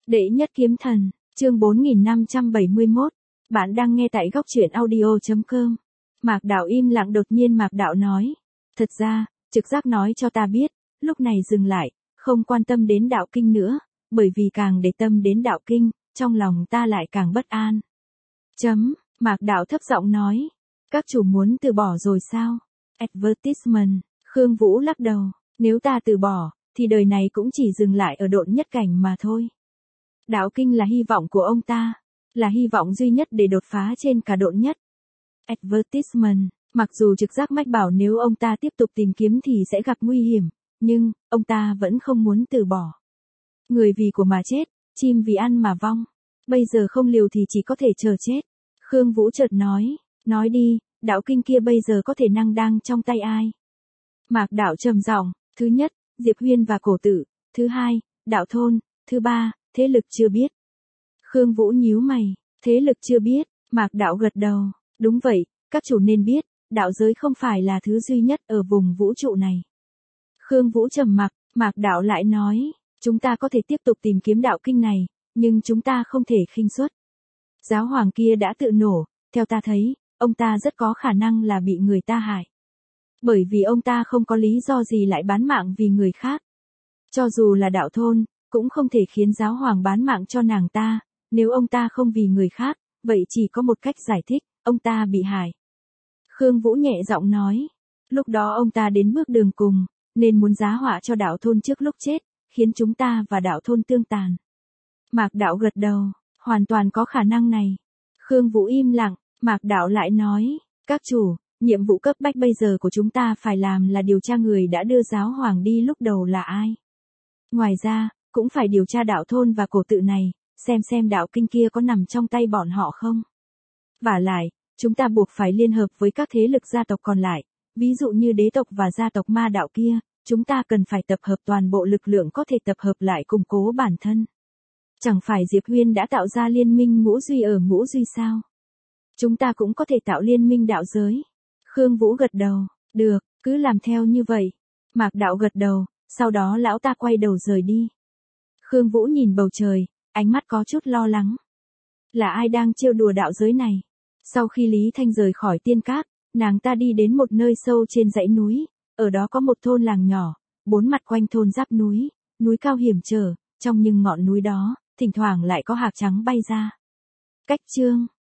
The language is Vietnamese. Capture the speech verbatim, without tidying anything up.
Đệ nhất kiếm thần, chương bốn nghìn năm trăm bảy mươi mốt. Bạn đang nghe tại góc truyện audio chấm com. Mạc Đạo im lặng, đột nhiên Mạc Đạo nói. Thật ra, trực giác nói cho ta biết, lúc này dừng lại, không quan tâm đến đạo kinh nữa, bởi vì càng để tâm đến đạo kinh, trong lòng ta lại càng bất an. Chấm, Mạc Đạo thấp giọng nói. Các chủ muốn từ bỏ rồi sao? Advertisement, Khương Vũ lắc đầu. Nếu ta từ bỏ, thì đời này cũng chỉ dừng lại ở độn nhất cảnh mà thôi. Đạo kinh là hy vọng của ông ta, là hy vọng duy nhất để đột phá trên cả độn nhất. Advertisement, mặc dù trực giác mách bảo nếu ông ta tiếp tục tìm kiếm thì sẽ gặp nguy hiểm, nhưng, ông ta vẫn không muốn từ bỏ. Người vì của mà chết, chim vì ăn mà vong. Bây giờ không liều thì chỉ có thể chờ chết. Khương Vũ chợt nói, nói đi, đạo kinh kia bây giờ có thể năng đang trong tay ai? Mạc Đạo trầm giọng, thứ nhất, Diệp Huyên và Cổ Tử, thứ hai, đạo thôn, thứ ba, thế lực chưa biết. Khương Vũ nhíu mày, thế lực chưa biết, Mạc Đạo gật đầu, đúng vậy, các chủ nên biết, đạo giới không phải là thứ duy nhất ở vùng vũ trụ này. Khương Vũ trầm mặc, Mạc Đạo lại nói, chúng ta có thể tiếp tục tìm kiếm đạo kinh này, nhưng chúng ta không thể khinh suất. Giáo hoàng kia đã tự nổ, theo ta thấy, ông ta rất có khả năng là bị người ta hại. Bởi vì ông ta không có lý do gì lại bán mạng vì người khác. Cho dù là đạo thôn, cũng không thể khiến giáo hoàng bán mạng cho nàng ta, nếu ông ta không vì người khác, vậy chỉ có một cách giải thích, ông ta bị hại. Khương Vũ nhẹ giọng nói, lúc đó ông ta đến bước đường cùng, nên muốn giá họa cho đạo thôn trước lúc chết, khiến chúng ta và đạo thôn tương tàn. Mạc Đạo gật đầu, hoàn toàn có khả năng này. Khương Vũ im lặng, Mạc Đạo lại nói, các chủ, nhiệm vụ cấp bách bây giờ của chúng ta phải làm là điều tra người đã đưa giáo hoàng đi lúc đầu là ai. Ngoài ra, cũng phải điều tra đạo thôn và Cổ Tự này, xem xem đạo kinh kia có nằm trong tay bọn họ không. Vả lại, chúng ta buộc phải liên hợp với các thế lực gia tộc còn lại, ví dụ như đế tộc và gia tộc ma đạo kia, chúng ta cần phải tập hợp toàn bộ lực lượng có thể tập hợp lại củng cố bản thân. Chẳng phải Diệp Huyên đã tạo ra liên minh ngũ duy ở ngũ duy sao? Chúng ta cũng có thể tạo liên minh đạo giới. Khương Vũ gật đầu, được, cứ làm theo như vậy. Mạc Đạo gật đầu, sau đó lão ta quay đầu rời đi. Khương Vũ nhìn bầu trời, ánh mắt có chút lo lắng. Là ai đang trêu đùa đạo giới này? Sau khi Lý Thanh rời khỏi Tiên Các, nàng ta đi đến một nơi sâu trên dãy núi, ở đó có một thôn làng nhỏ, bốn mặt quanh thôn giáp núi, núi cao hiểm trở, trong những ngọn núi đó, thỉnh thoảng lại có hạc trắng bay ra. Cách chương